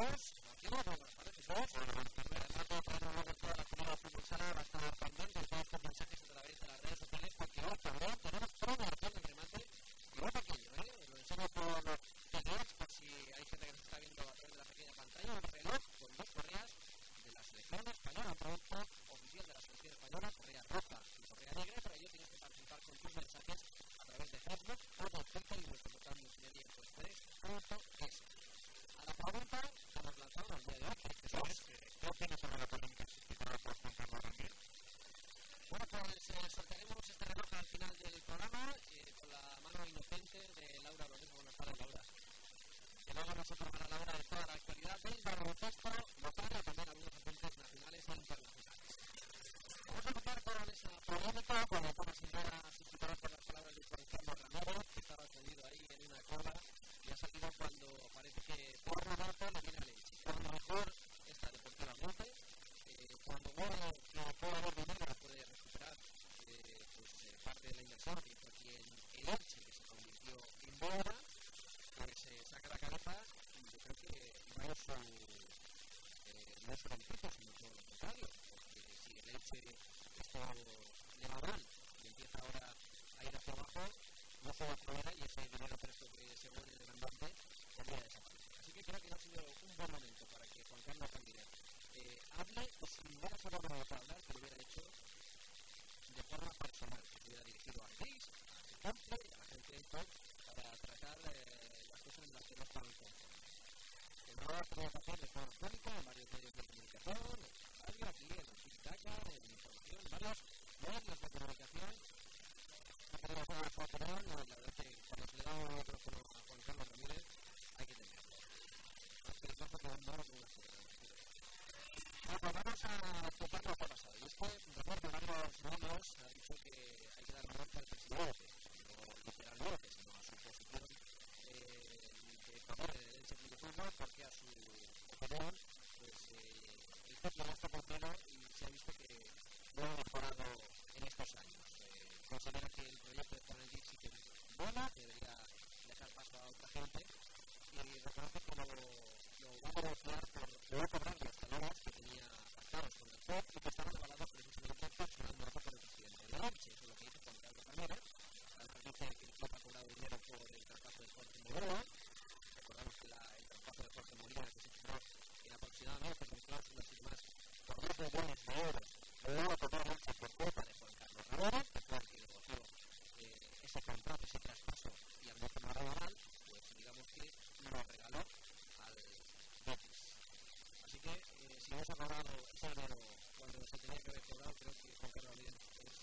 Jesús. Aquí, buenas tardes, Jesús. Además de traernos de toda la comunidad fútbol sala, va a estar pendiente de todos estos mensajes a través de las redes sociales, porque hoy también tenemos promoción de remate y muy pequeño, lo enseño por TVX, por si hay gente que nos está viendo a través de la pequeña pantalla, un reloj con 2 correas de la selección española, un producto oficial de la selección española, correa roja y correa negra. Para ello tienes que participar con tus mensajes a través de Facebook o de Twitter y nuestro portal multimedia express.es. A la pregunta que nos lanzamos el día de hoy, Jesús, ¿qué opinas sobre la polémica suscitada por Juan Carlos Ramírez? Bueno, pues sortearemos este reloj al final del programa con la mano inocente de Laura Lorenzo. Buenas tardes, Laura. Que luego nosotros para la hora de toda la actualidad del baloncesto local y también algunos agentes nacionales e internacionales. Vamos a empezar con esa polémica cuando Tomás Silvera, suscitada por las palabras de Juan Carlos Ramírez, que estaba escondido ahí en una cola y ha salido cuando parece que por Roberto le viene a Leche. Cuando mejor está deportivamente, cuando vuelve que puede haber dinero, puede recuperar parte de la inversión que hizo aquí en Elche, que se convirtió en deuda, pues saca la cabeza y yo creo que no es su beneficio, sino todo lo contrario, porque si el Elche esto le va mal y empieza ahora a ir hacia abajo, no se va a poder y ese dinero preso que se vuelve demandante podría desaparecer. Así que creo que no ha sido un buen momento para que Juan Carlos Ramírez hable, o si hubiera solo para hablar, que lo hubiera hecho de forma personal, que hubiera dirigido a Reis, a Cample, a la gente de Top, para tratar las cosas en las que no estaban conformes. No lo ha podido hacer de forma pública en varios medios de comunicación, en la radio, aquí, en la Twitter, en información, en varios medios de comunicación. No quería hacer una opinión, la verdad es que cuando se le da un micrófono a Juan Carlos Ramírez hay que tenerlo. Porque es más que un mono que una ciudad. Bueno, pues vamos a explicar lo que ha pasado. Y es que, después de varios medios, ha dicho que hay que dar la vuelta al presidente, no literalmente, sino a su posición de poder en el sentido de fútbol, porque a su opinión, pues el fútbol está cumplido y se ha visto que no ha mejorado en estos años. Considera que el proyecto de Juan Enrique sí que es bueno, que debería dejar paso a otra gente, y reconoce que lo va a negociar por no cobrar los salarios que tenía pactados con el club y que estaban avalados precisamente personalmente por el presidente de Elche. Eso es lo que dice Juan Carlos Ramírez. Además dice que el club ha cobrado dinero por el traspaso de Jorge Molina. Recordamos que el traspaso de Jorge Molina, que se firmó en aproximadamente con cláusulas y demás por 2 millones de euros, no lo cobró Elche por culpa de Juan Carlos Ramírez, que fue el que negoció ese contrato, ese traspaso, y al no firmar laboral, pues digamos que lo regaló al Betis. Así que si no se ha cobrado ese dinero cuando se tenía que haber cobrado, creo que Juan Carlos Ramírez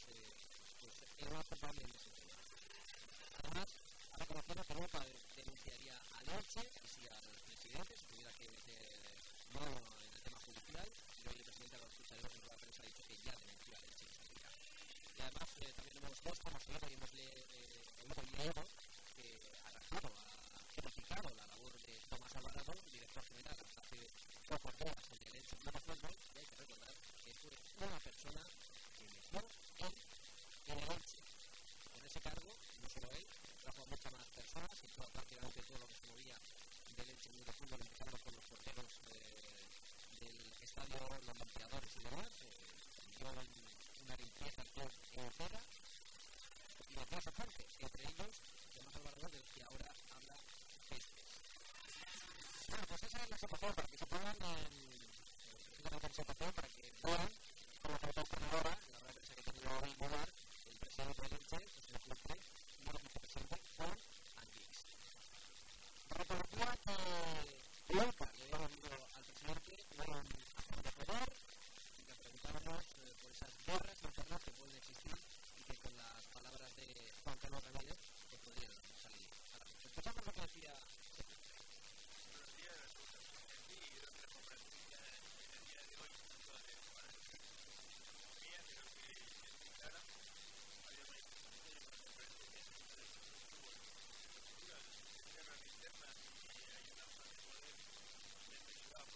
es el más culpable en ese tema. Además, ha reconocido que nunca denunciaría a Elche y si al presidente se tuviera que meter mano en el tema judicial, y hoy el presidente lo escucharemos en la prensa ha dicho que ya denunció a Elche. Y además también hemos visto, hemos leído y hemos leído que ha rajado, ha criticado la labor de Tomás Alvarado, director general, hasta hace pocos días en el Elche Club de Fútbol, y hay que recordar que fue una persona que metió en el Elche. Con ese cargo, no solo él, trajo a muchas más personas y prácticamente todo lo que se movía del Elche Club de Fútbol, empezando con los porteros del estadio, los limpiadores y demás, dio una limpieza al club entera y de otros agentes, entre ellos Tomás Alvarado, del que ahora habla Pestes. Bueno, pues esa es la situación, para que se pongan en situación, para que vean cómo se está ahora, la verdad es que tenía hoy lugar el presidente del Elche, que se le cumple, y el vicepresidente Juan Andrés. Reconocía que nunca le había venido al presidente un afán de poder, y le preguntábamos por esas guerras internas que pueden existir y que con las palabras de Juan Carlos Ramírez pues podrían salir a la luz. Escuchamos lo que decía. Buenos días, sí, yo creo que la conferencia en el día de hoy, tanto de Juan Mía, creo que es muy clara. Había manifestaciones con la conferencia de guerras internas y hay una afán de poder desmesurado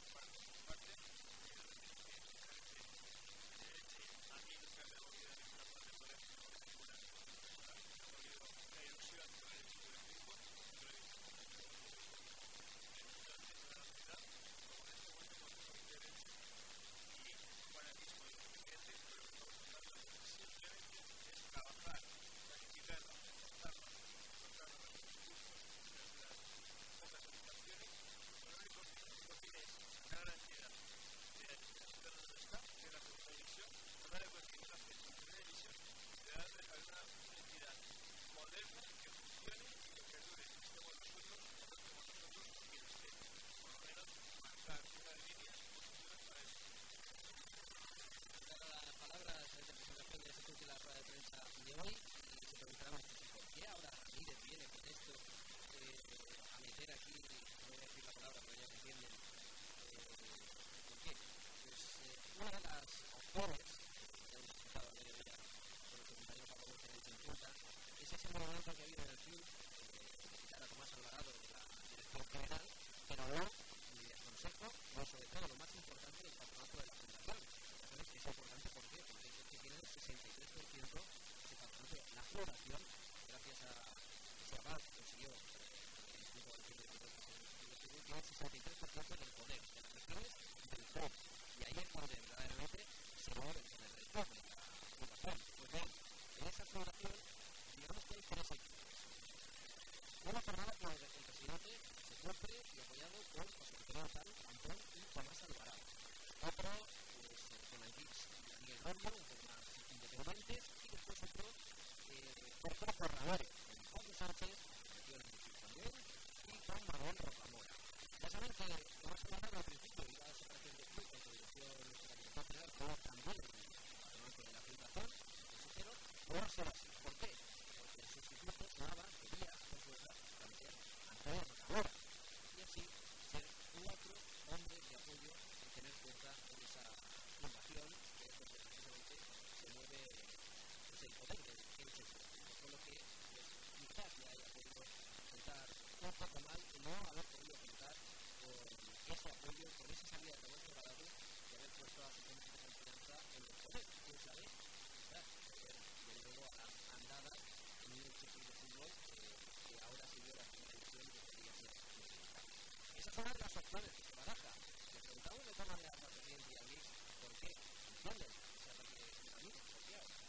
actores, que hemos escuchado a mediodía con los secundarios a favor de la Junta, es ese movimiento que ha habido en el club de quitar a Tomás Alvarado de la dirección general, pero no ni del consejo, no sobre todo lo más importante del patronato de la fundación. Entonces es importante ¿por qué? Porque es el que tiene el 63% de patronato. La fundación, gracias a ese aval que consiguió el Instituto Valentino de tiene el 63% del poder de las gestiones del club. Y ahí es donde verdaderamente se mueve con el rector de la fundación. Pues bien, en esa fundación, digamos que hay tres equipos. Una jornada con el presidente se cumple y apoyado por José Antonio Antón y Tomás Alvarado. Otro con el Gix y Miguel Romo, un poco más independientes, y después otro por Jorge Ramírez, con Pablo Sánchez, que metió en el equipo también, y con Manuel Rocamora. Ya saben que Tomás Alvarado al principio iba a la separación de club con su dirección general, pero también el patronato de la fundación, el consejero, no va a ser así. ¿Por qué? Porque el sustituto Nava quería hacer fuerza ante Antonio Rocamora y así ser cuatro hombres de apoyo y tener fuerza en esa fundación que es donde precisamente se mueve pues, el poder del hecho público. Solo que pues, quizás le haya podido contar un poco mal no haber podido contar con ese apoyo, con esa salida de Tomás Alvarado y haber puesto a su gente de confianza en el poder. ¿Quién sabe? Quizás poder de nuevo a las andadas en un equipo de fútbol que ahora se dio la primera división y que podría ser necesitado. Esas son las opciones que se baraja. Le preguntamos de forma real al presidente y al Mix por qué entienden ese ataque de un amigo, por qué ahora.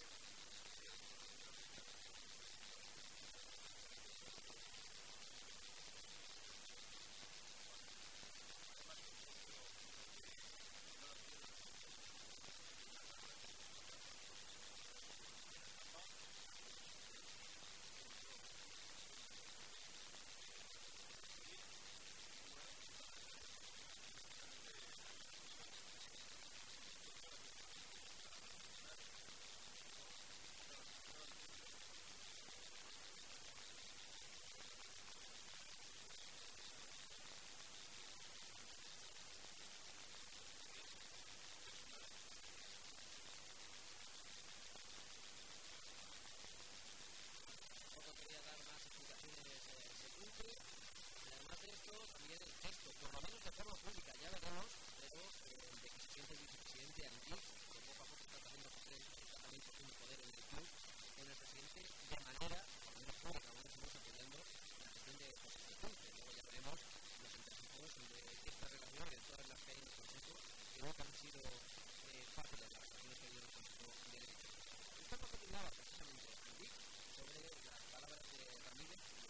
Quería dar más explicaciones seguinte y además de esto también el gesto, por lo menos de forma pública, ya veremos, pero de que se siente el vicepresidente Anguix, que poco a poco está también cogiendo poder en el club con el presidente de manera, por lo menos pública, como estamos apoyando la gestión de José Antonio. Luego ya veremos los entresijos de esta relación y de todas las que hay en el consejo que nunca han sido parte de las relaciones que hay en el consejo de dirección. Esto es lo que opinaba precisamente Anguix sobre las palabras de Ramírez y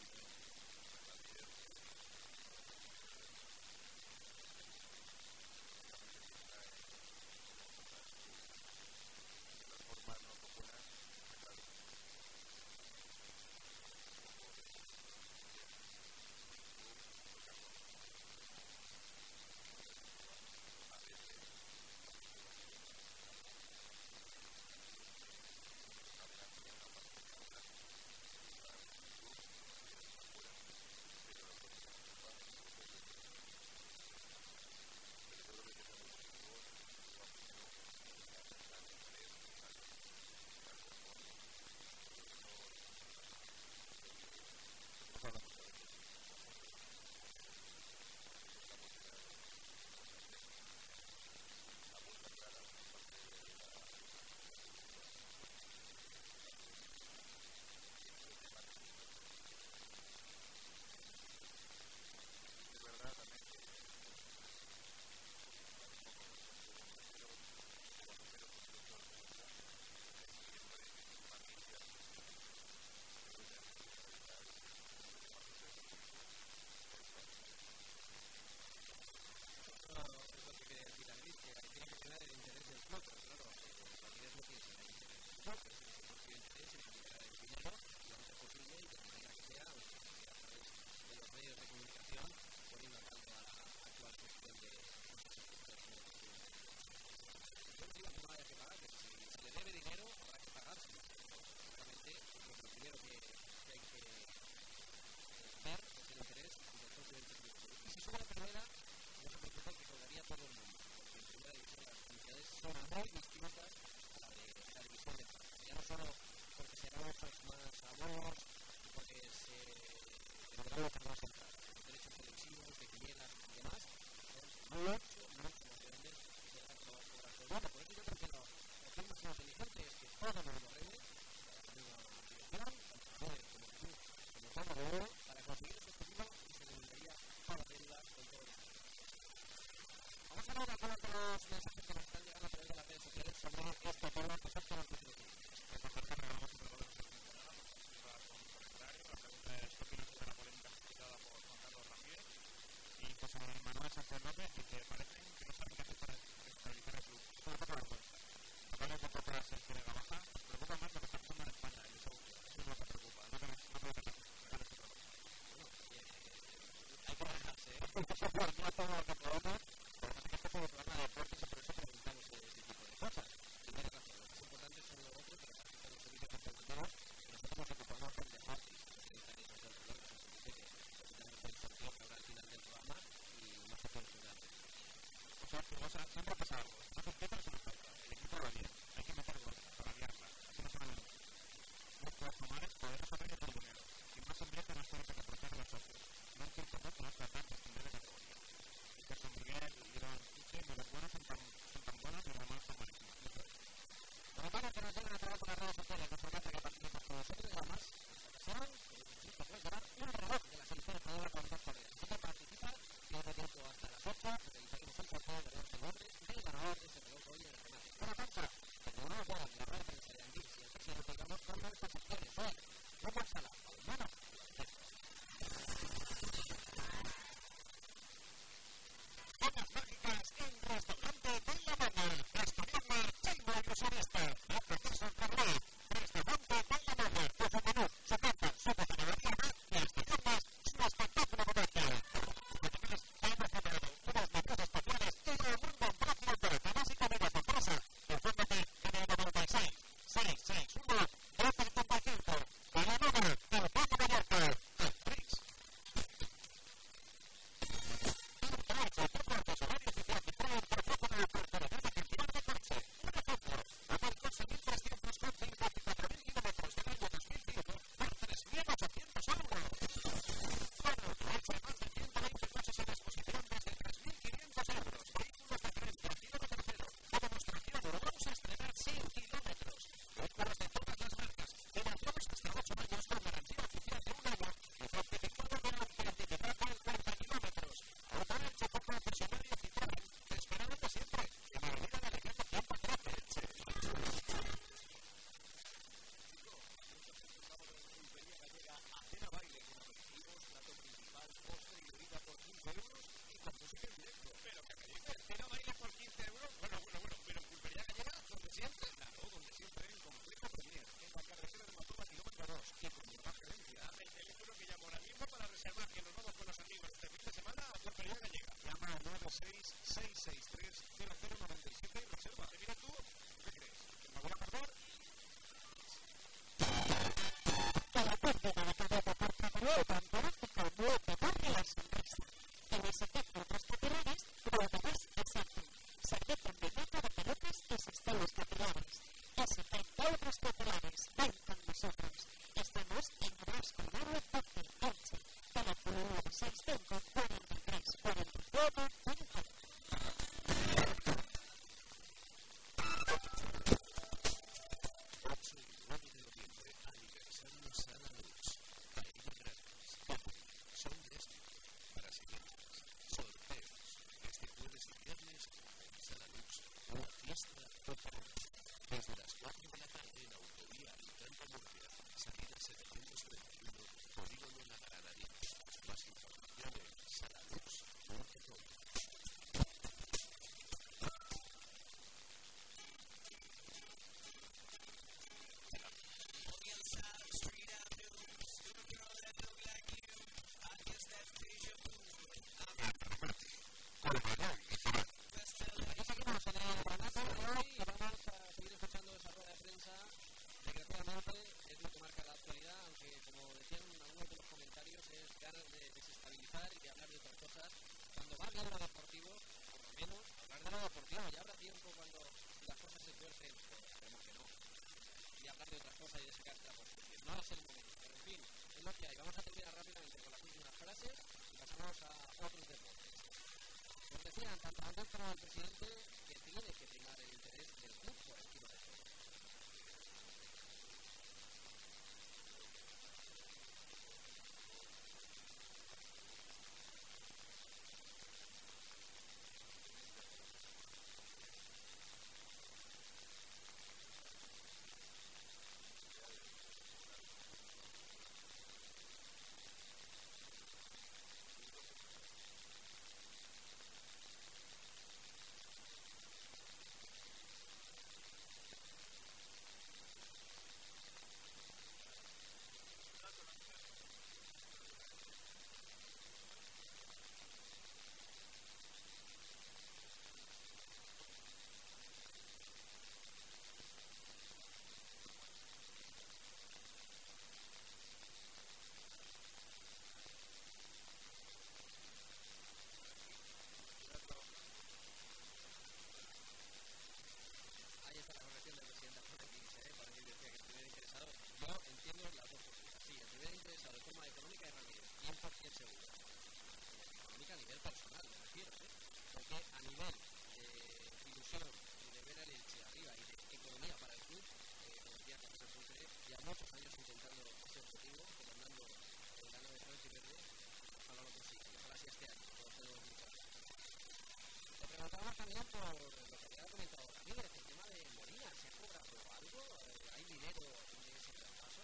muchos años intentando ese objetivo, comandando la nave blanca y verde. Ojalá lo consiga, y ojalá sea este año, todos tenemos muchas ganas. Le preguntamos también por lo que había comentado Ramírez, el tema de Molina. ¿Se ha cobrado algo? ¿Hay dinero de ese traspaso?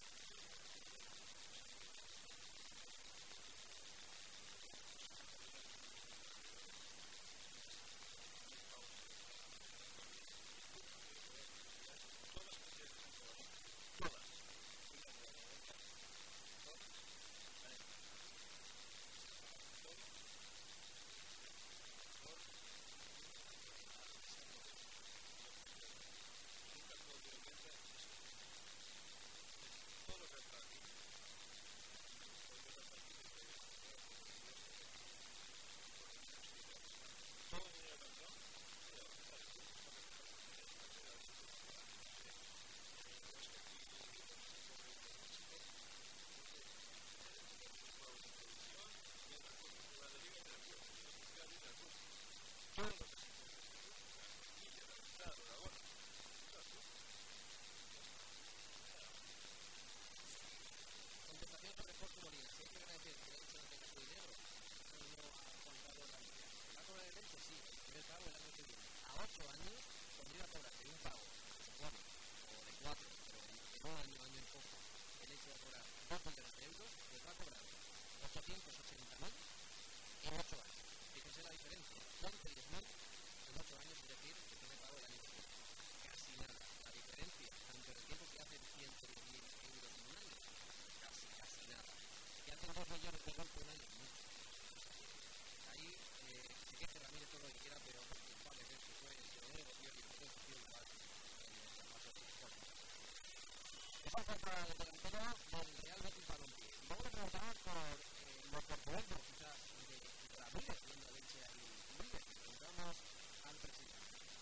Contestación sobre Jorge Molina. Si hay que agradecer que el Elche no tenga su dinero, no a Juan Carlos Ramírez. ¿Va a cobrar el Elche? Sí, el primer pago el año que viene. A 8 años podría cobrar de un pago, se supone, o de 4, pero en un año y poco, el Elche va a cobrar 2 millones de euros, pues va a cobrar 880.000 en 8 años. Fíjense la diferencia, 110.000 en 8 años, es decir, el primer pago el año que viene. Casi nada. La diferencia, tanto en el tiempo que hacen 110.000 euros en un año, casi nada. Que hacen 2 millones de golpe un año, mucho. Ahí se queje Ramírez todo lo que quiera, pero el culpable es que fue el que lo negoció y el que consiguió el lugar en el traspaso de Jorge. Esa falta de delantero del Real Betis Balompié. Luego le preguntamos por los portugueses, quizás de Ramírez, viendo a Leche ahí libre. Le preguntamos al presidente.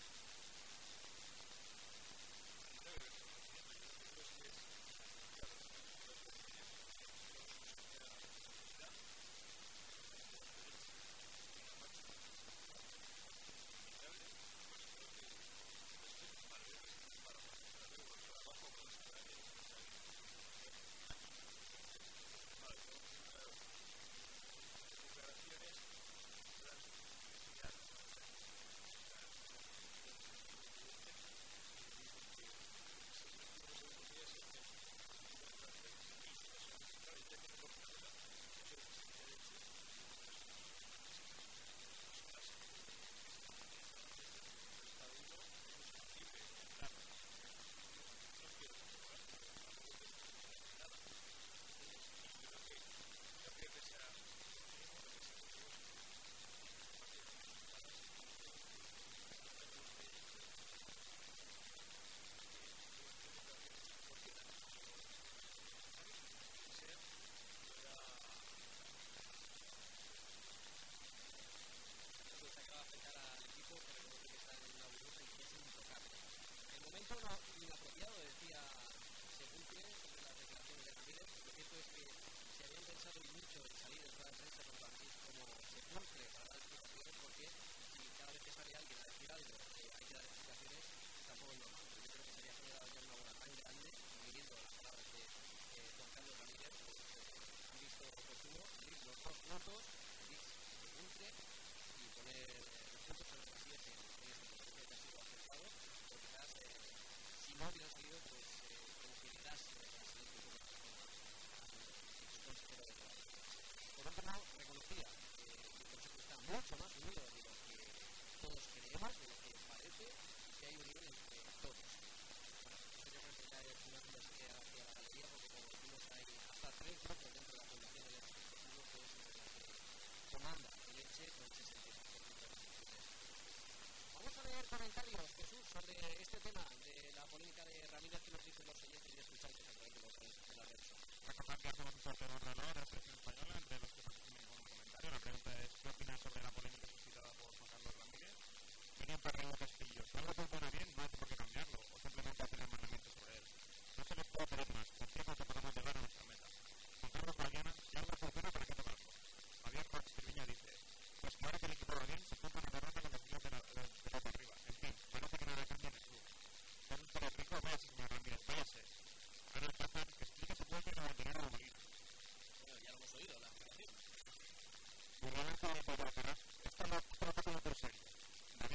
Inapropiado, decía Sepulcre sobre las declaraciones de Ramírez. Lo cierto es que se habían pensado mucho en salir en toda la prensa con Ramírez como Sepulcre para dar explicaciones, porque si cada vez que sale alguien a decir algo hay que dar explicaciones, tampoco es normal. Yo creo que se había generado ya una bola tan grande, midiendo las palabras de Juan Carlos Ramírez, pues han visto oportuno abrir los dos puntos, Sepulcre, y poner los puntos sobre las sillas en este punto. Creo que ha sido acertado, o quizás si no hubiera salido, pues tranquilidad la siguiente consejero de trabajo. Por último, reconocía que el Consejo está mucho más unido de lo que todos creemos, de lo que parece, y que hay unión entre todos. Bueno, eso yo creo que ya es una filosofía hacia la galería, porque como decimos hay hasta 3 grupos dentro de la fundación de uno que es el que comanda el Elche con 66%. Vamos a leer comentarios, Jesús, sobre este tema de la polémica de Ramírez, que nos dicen los oyentes y escuchantes a través de los de las redes sociales. Recordar que hacemos un sorteo de ordenador de Selección Española entre los que participen con un comentario. La pregunta es: ¿qué opinas sobre la polémica suscitada por Juan Carlos Ramírez? Venía Perreo Castillo. Si algo funciona bien, no hay por qué cambiarlo o simplemente hacer mandamientos sobre él. No se les puede pedir más. Confiemos que podamos llegar a nuestra meta. Juan Carlos Guadiana, si algo funciona, ¿para qué tocarlo? Javier Escriviña dice: pues que ahora que el equipo va bien, se compra una derrota con los niños de la arriba. En fin, parece que nada cambia en el club. Ser un rico, váyase, señor Ramírez, váyase. Gana el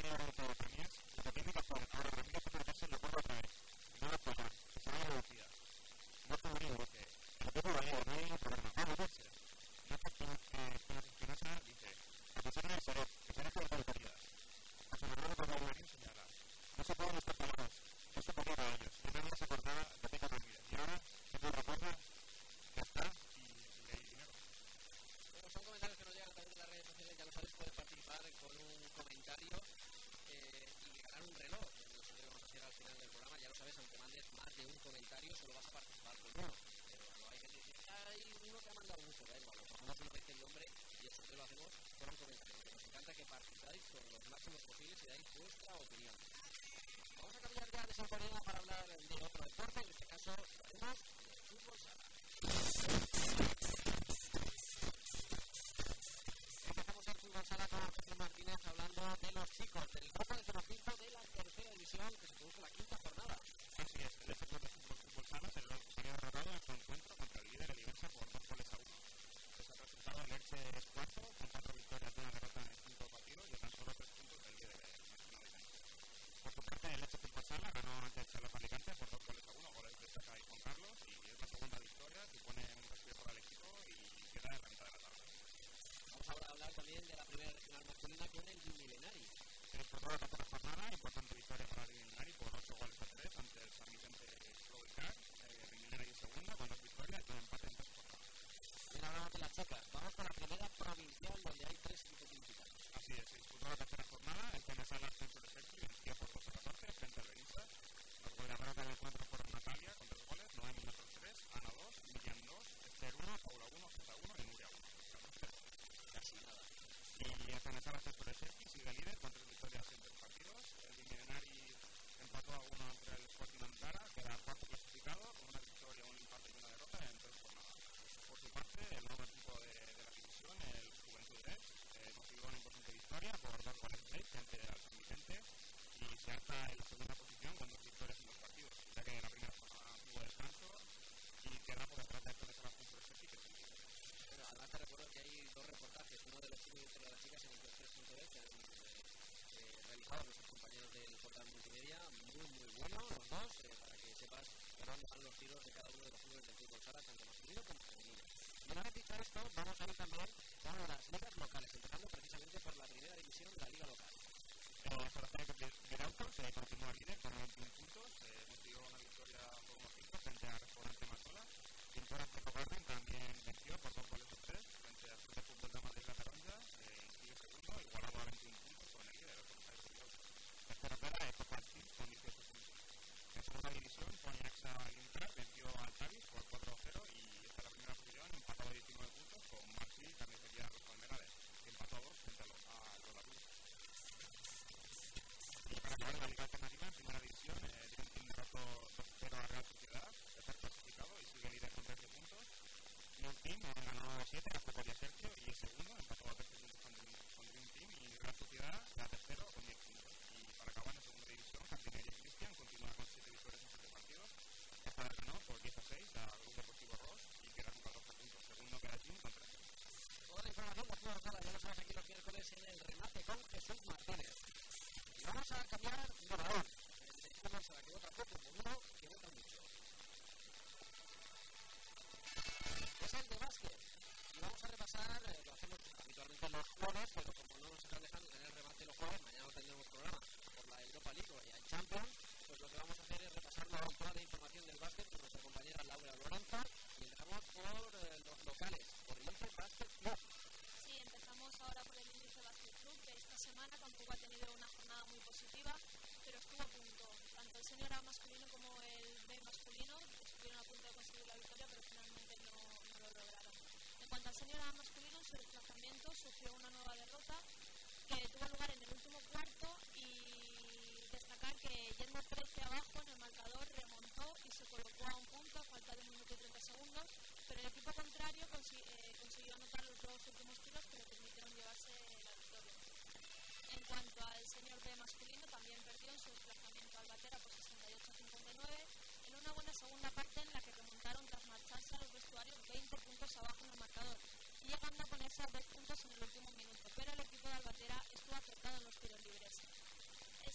a 2 puntos en el último minuto, pero el equipo de Albatera estuvo acertado en los tiros libres.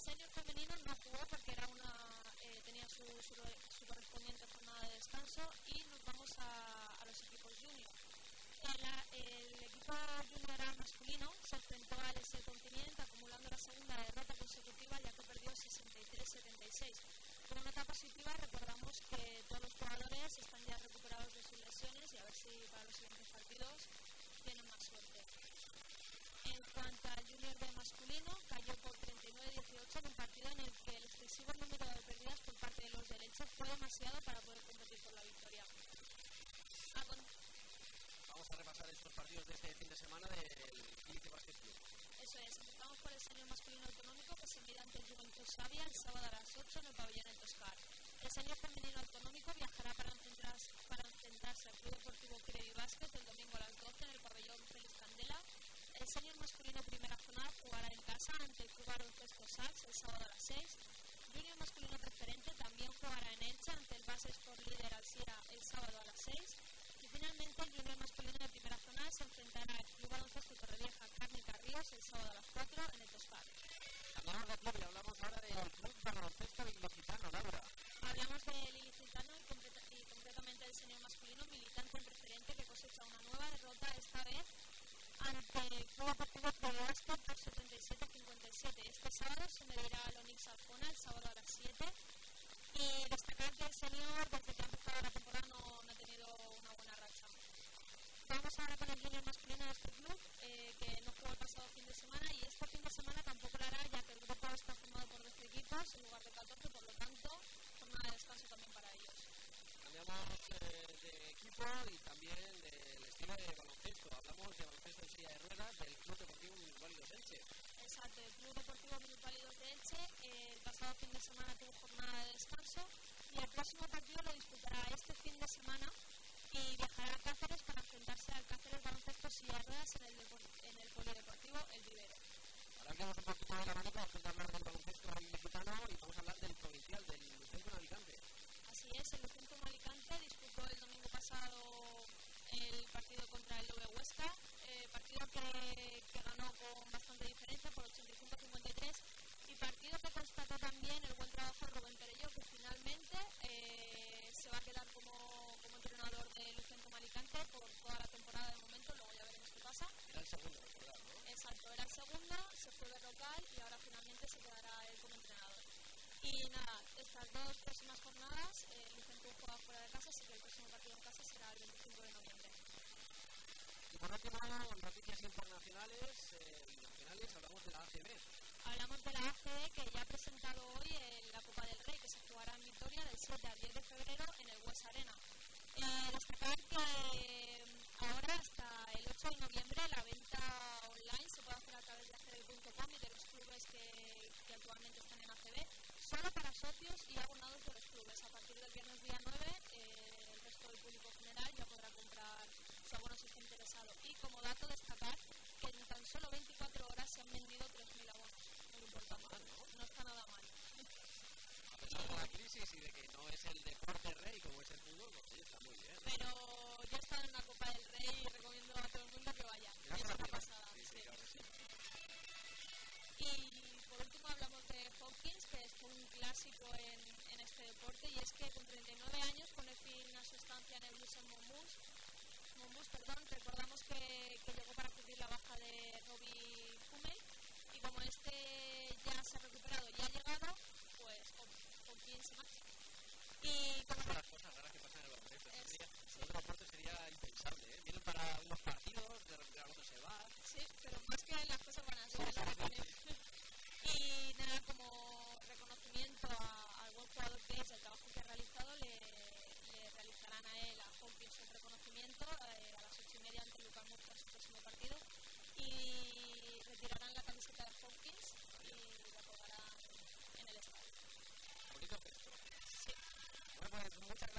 senior femenino no jugó porque tenía su correspondiente jornada de descanso, y nos vamos a los equipos junior. El equipo junior masculino se enfrentó al S Continente, acumulando la segunda derrota consecutiva, ya que perdió 63-76. Con una nota positiva, recordamos que todos los jugadores están ya recuperados de sus lesiones, y a ver si para los siguientes partidos tienen más suerte. En cuanto al junior B masculino, cayó por 39-18 en un partido en el que el excesivo número de pérdidas por parte de los de Elche fue demasiado para poder competir por la victoria. Vamos a repasar estos partidos de este fin de semana del Elche Basket Club. Eso es, empezamos por el senior masculino autonómico, que se mide ante el Juventud Savia el sábado a las 8 en el pabellón El Toscar. El senior femenino autonómico viajará para enfrentarse al Club Deportivo Crevi Basket el domingo a las 12 en el pabellón Félix Candela. El senior masculino primera zona jugará en casa ante el Club Baloncesto Sax el sábado a las 6. Junior masculino preferente también jugará en Elche ante el Base Sport Líder Alcira el sábado a las 6. Y finalmente el junior masculino de primera zona se enfrentará al Club Baloncesto Torrevieja Cárnica Ríos el sábado a las 4 en el Toscar. Hablamos de club y hablamos ahora del Club Baloncesto Ilicitano, Laura. Hablamos del Ilicitano y concretamente del senior masculino militante en preferente, que cosecha una nueva derrota, esta vez ante el Club Deportivo Creviasco por 77-57. Este sábado se medirá al Onix Alcona el sábado a las 7. Y destacar que el senior, desde que ha empezado la temporada, no ha tenido una buena racha. Vamos ahora con el junior masculino de este club, que no jugó el pasado fin de semana, y este fin de semana tampoco lo hará, ya que el grupo está formado por 12 equipos en lugar de 14, por lo tanto, jornada de descanso también para ellos. Cambiamos de equipo y también del estilo de baloncesto. Hablamos de baloncesto en silla de ruedas del Club Deportivo Minusválidos de Elche. Exacto, el Club Deportivo Minusválidos de Elche el pasado fin de semana tuvo jornada de descanso, y el próximo partido lo disputará este fin de semana y viajará a Cáceres para enfrentarse al Cáceres Baloncesto Silla de Ruedas en el Polideportivo El Vivero. Ahora hablamos un poquito de la mano, vamos a hablar del baloncesto ilicitano y vamos a hablar del provincial, del Lucentum Alicante. Así es, el Lucentum Alicante disputó el domingo pasado el partido contra el Lobe Huesca, partido que ganó con bastante diferencia por 85-53, y partido que constató también el buen trabajo de Rubén Perello, que finalmente se va a quedar como entrenador de Lucentum Alicante por toda la temporada de momento. Luego ya veremos qué pasa. Era el segundo, ¿verdad? ¿No? Exacto, era el segundo, se fue de local y ahora finalmente se quedará él como entrenador. Y nada, estas dos próximas jornadas, Lucentum juega fuera de casa, así que el próximo partido en casa será el 25 de noviembre. Y por último, noticias internacionales y nacionales, hablamos de la ACB. Hablamos de la ACB, que ya ha presentado hoy la Copa del Rey, que se jugará en Vitoria del 7 al 10 de febrero en el Bues Arena. Destacar que ahora hasta el 8 de noviembre la venta online se puede hacer a través de acb.com y de los clubes que actualmente están en ACB, solo para socios y abonados de los clubes. A partir del viernes día 9 el resto del público general ya podrá comprar su abono si está interesado. Y como dato, destacar que en tan solo 24 horas se han vendido 3.000 abonos. Muy importante, no está nada mal. A pesar de la crisis y de que no es el deporte rey como es el fútbol, pues sí, está muy bien. Pero yo he estado en la Copa del Rey y recomiendo a todo el mundo que vaya. Es una pasada. Sí. Y por último hablamos de Hopkins, que es un clásico en este deporte, y es que con 39 años pone fin a su estancia en el Lucen Monmouth. Recordamos que llegó para cubrir la baja de Robbie Hummel, y como este ya se ha recuperado y ha llegado, pues Hopkins se marcha. Y como las cosas raras que pasan en el baloncesto. En otro deporte sería impensable, ¿eh? Vienen para unos partidos, de repente al otro se va. Sí, pero más que las cosas buenas, y nada, como reconocimiento al buen jugador que es, el trabajo que ha realizado, le realizarán a él, a Hopkins, un reconocimiento a las 8:30 ante Lucas Murcia en su próximo partido, y retirarán la camiseta de Hopkins y la colgarán en el estadio. Bonito gesto. Sí. Bueno, pues muchas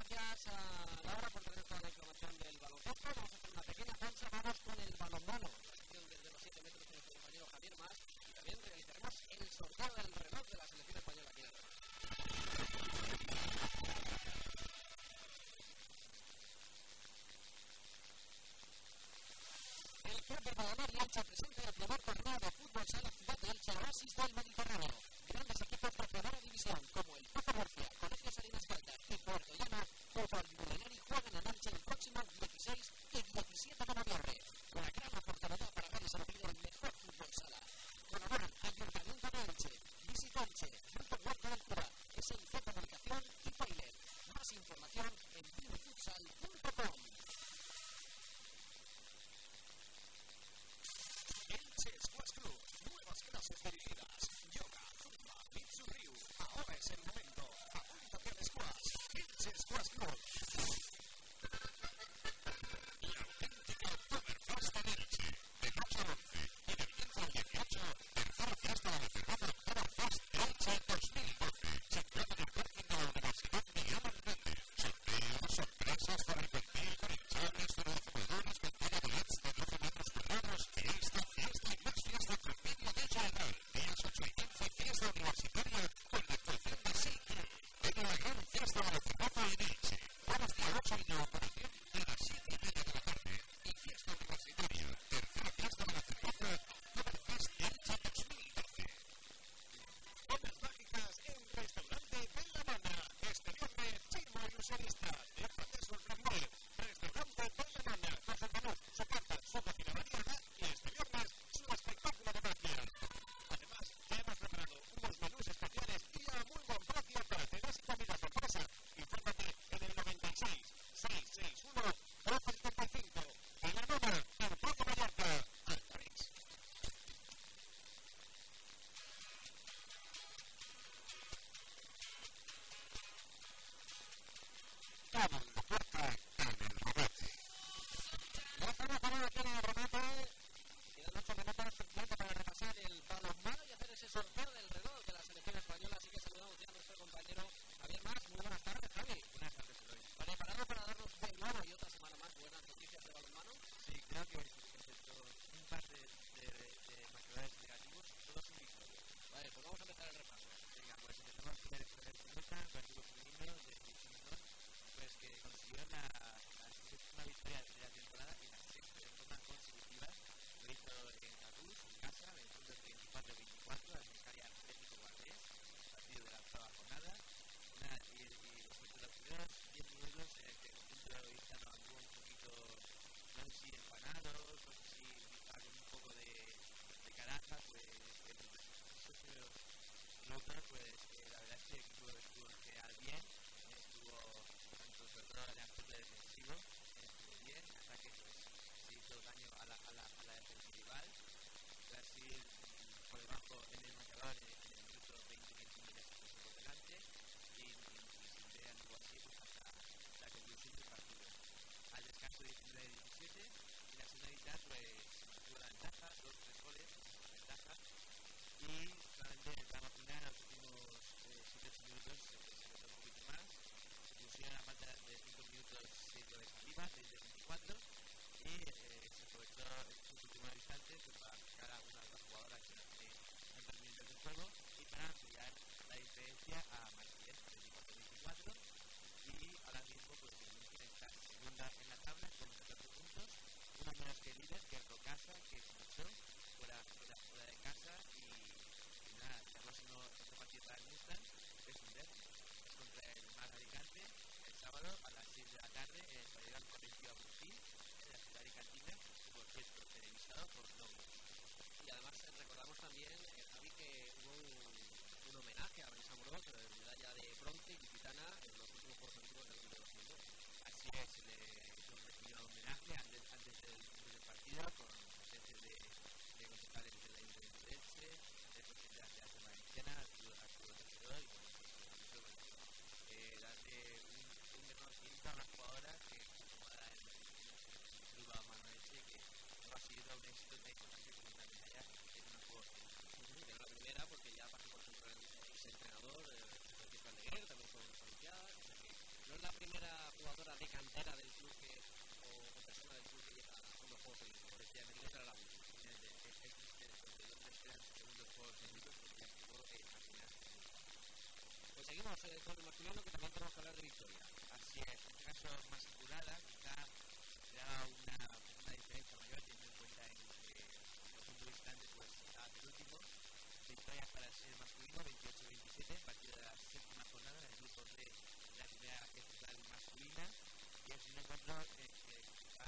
con el masculino, que también tenemos que hablar de victoria. Así es, en este caso más apurada, quizá será una diferencia mayor teniendo en cuenta en que los puntos visitantes pues estaba el último. Victoria para el ser masculino, 28-27, partido de la séptima jornada en el grupo de la primera estatal masculina. Y el primer encuentro que quizá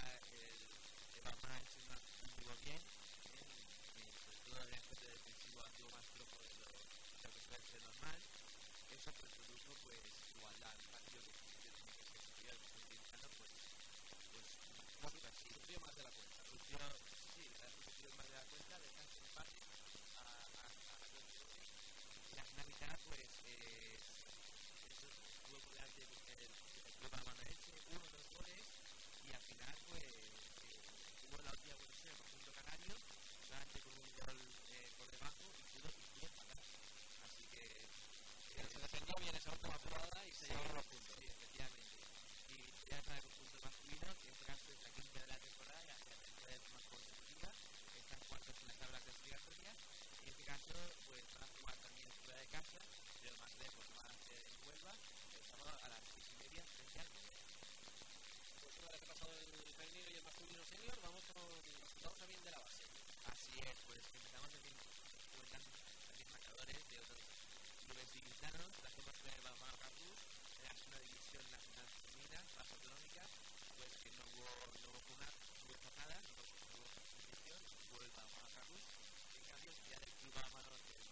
el Bama ha hecho un bien, sobre todo en el aspecto defensivo anduvo más flojo de lo que suele ser normal. Eso pues produjo pues igualdad, un partido que tiene que ser superior, que estoy utilizando pues sufrió más de la cuenta. Sufrió más de la cuenta, descanso empate a 2 goles. Y la final mitad pues eso tuvo por delante el Bama Noche, 1-2 goles, y al final pues hubo la última posición del conjunto canario, solamente con un gol por debajo y pudo empatar. Así que se defendió bien esa última jugada y se llevó los puntos. Sí, efectivamente. Y ya está el conjunto masculino, que en este caso es la quinta de la temporada y hacia la tercera de forma consecutiva. Están cuartos en la tabla clasificatoria. Y en este caso, pues van a jugar también fuera una vez repasado el femenino y el masculino senior, vamos con los resultados también de la base. Así es, pues empezamos a decir cuentan también marcadores de otros clubes ilicitanos. La hacemos con el Balonmano Campus en la segunda división nacional femenina, base autonómica, pues que no hubo jornada, no hubo competición, hubo el Balonmano Campus. En cambio, el día del club Balonmano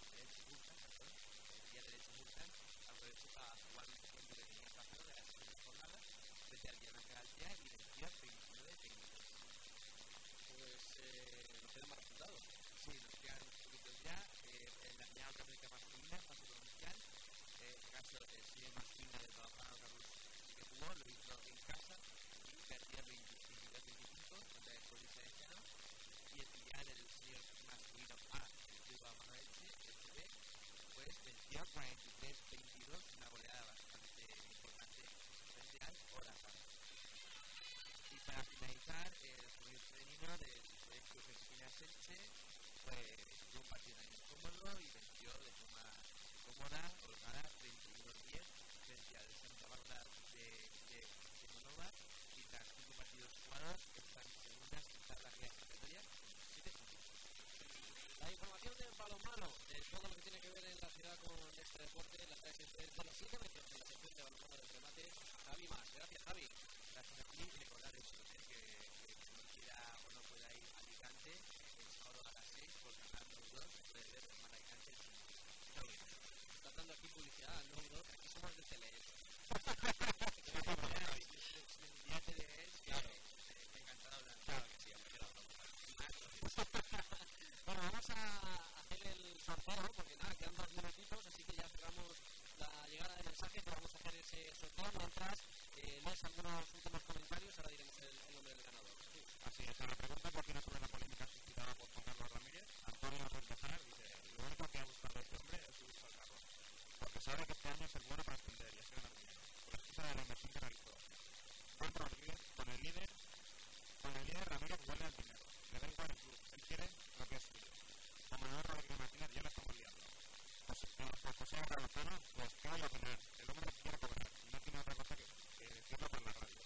aprovecho para jugar un poco que tenía pasado de la segunda jornada frente al Diana Galcia y venció 29-22. Pues nos quedan más resultados. Sí, nos quedan unos poquitos ya. En la final autonómica masculina, fase provincial, en este caso el senior masculino del Balonmano Carlos que jugó, lo hizo en casa y perdía 22-25 contra el Polis Valenciano. Y el final del senior masculino A, el club Balonmano Elche, el CB, pues venció 43-22, una goleada bastante importante frente al Orazán. Y para finalizar, el juvenil femenino del Colegio Espinas Elche pues tuvo un partido también cómodo y venció de forma cómoda, holgada, 31-10 frente al Santa Bárbara de Monova, y tras 5 partidos jugados están segundas en tabla clasificatoria con 7 puntos. La información del balonmano, de todo lo que tiene que ver en la ciudad con este deporte, la trae siempre de los 7 metros en la sección de balonmano del remate. Javi Más, gracias Javi. Gracias a ti y recordar eso, que quien quiera o no pueda ir a Alicante, el sábado a las 6 por Canal 2 puede ver el Alicante. Estás dando aquí publicidad, no, aquí somos de Telees. Ya te lees, claro, encantado de claro que sí, hombre, Bueno, vamos a hacer el sorteo, porque nada, quedan 2 minutitos, así que ya cerramos la llegada de mensajes, pero vamos a hacer ese sorteo mientras lees algunos últimos comentarios, ahora diremos el nombre del ganador. Así es, la pregunta por qué no tuve la polémica suscitada por Juan Carlos Ramírez. Antonio Cortázar dice, lo único que ha buscado este hombre es subirse al carro, porque sabe que este año es el bueno para ascender y así ganar dinero, con la excusa de la inversión que realizó. Juan Rodríguez, con el líder Ramírez vuelve al dinero, le da igual el club, él quiere lo que es suyo. Con Manuel Rodríguez Martínez ya la estamos liando. Pues José Arralozano, pues qué voy a opinar, el hombre quiere cobrar, no tiene otra cosa que decirlo por la radio.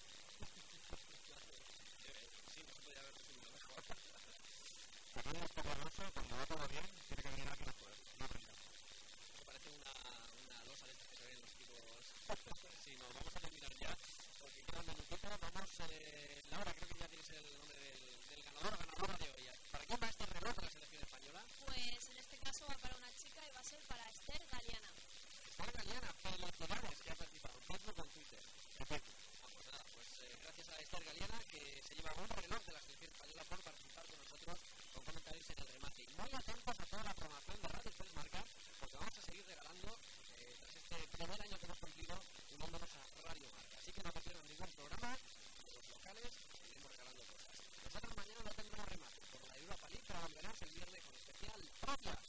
Sí, no se podría haber resumido mejor. Fernando Escobarroso, cuando va todo bien, tiene que venir aquí a jugar, no aprendamos. Me parece una losa de estas que se ven en los tipos. Sí, nos vamos a terminar ya, porque queda un minutito. Vamos, Laura, creo que ya tienes el nombre del ganador o ganadora de hoy. ¿Para quién va este reloj de la selección española? Pues en este caso va para una chica y va a ser para Esther Galeana. Esther Galeana, felicidades, que ha participado en Facebook o en Twitter. Perfecto. Pues nada, pues gracias a Esther Galeana, que se lleva un reloj de la selección española por participar con nosotros con comentarios en el remate. Y muy atentos a toda la programación de Radio Tres Marca, porque vamos a seguir regalando, tras este primer año que hemos cumplido, uniéndonos a Radio Marca. Así que no te pierdas ningún programa de los locales, iremos regalando cosas. Nosotros mañana no tendremos remate, por la Europa League, pero volveremos el viernes con especial propia.